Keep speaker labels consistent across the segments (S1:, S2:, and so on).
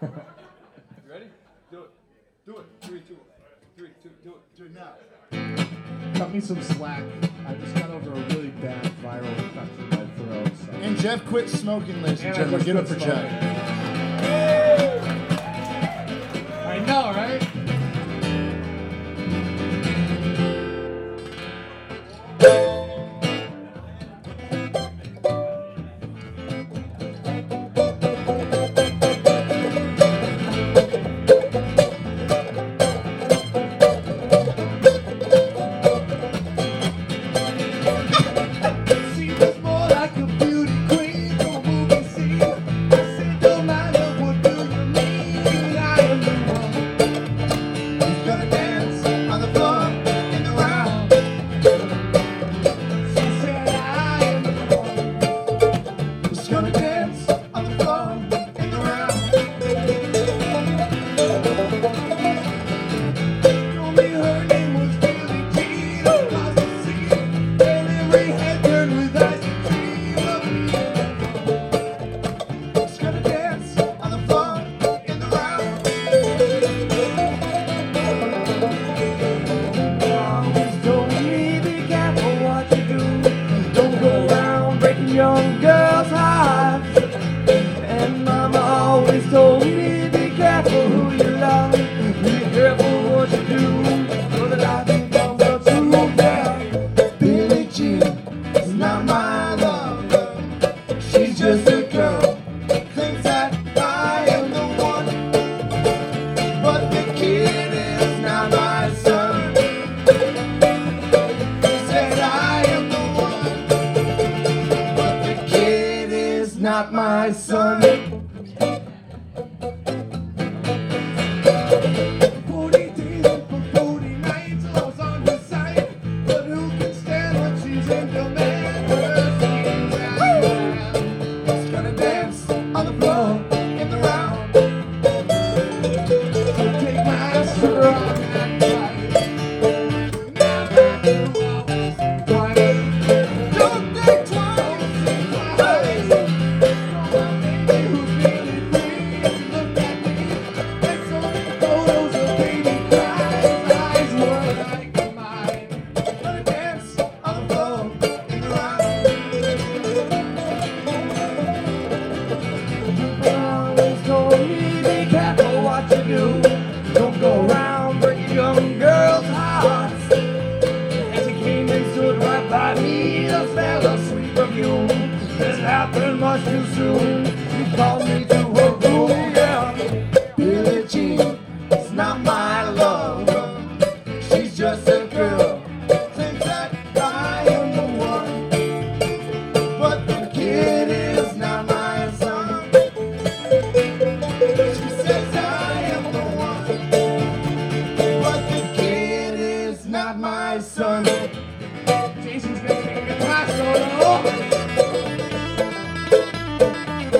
S1: You ready? Do it. Do it. 3, 2, 3, 2, do it.
S2: Do it now.
S3: Cut me some slack. I just got over a really bad viral infection in my throat. So.
S2: And Jeff quit smoking, ladies and
S3: And I
S2: gentlemen.
S3: just
S2: Give it
S3: quit
S2: for
S3: smoking.
S2: Jeff.
S3: I know, right?
S4: Young girls' hearts, and Mama always told me, be careful who you love, be careful what you do, so that I become the true girl. Billie Jean is not my love, she's just a girl, thinks that I am the one, but the kid is not my son. He said I am the one, not my son. 40 days and for 40 nights, love's on her side, but who can stand when she's in demand? She's gonna dance on the floor in the round. So take my strong and try. Don't think twice. Don't go around breaking young girls' hearts. As he came and stood right by me, the smell of sweet perfume. This happened much too soon. She called me to her room, yeah. Billie Jean is not my love. She's just a girl, thinks that I am the one, but the kid is not my son. She says I am the one, but the kid is not my son. Jason's gonna take a class solo.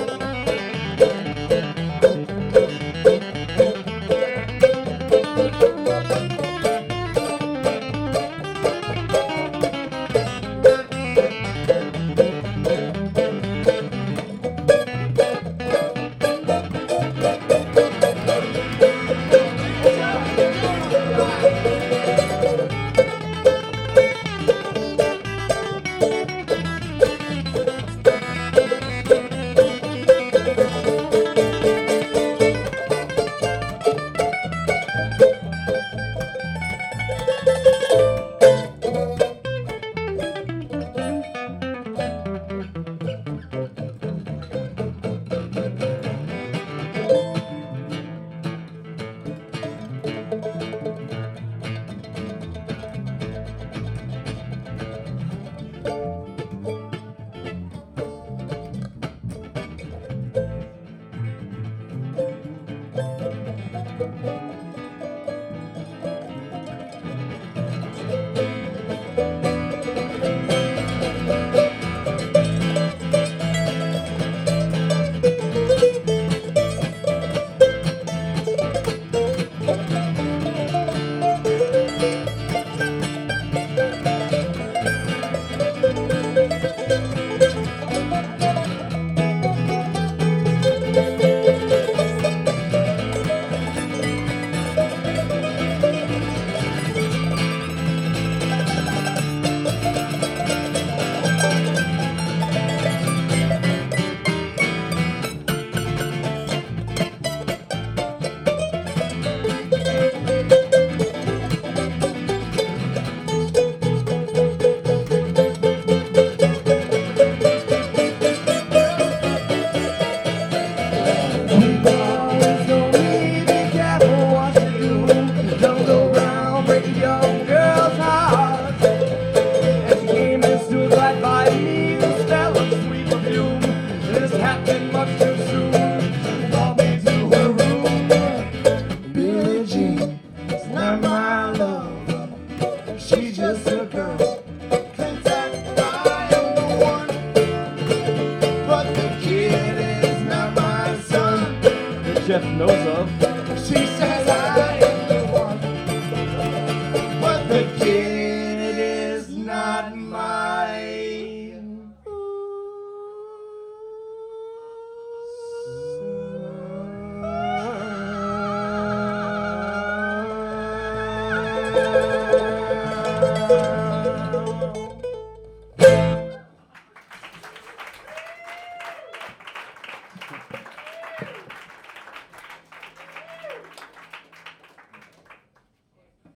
S4: knows of.
S2: She says I am the one, but the kid is not mine.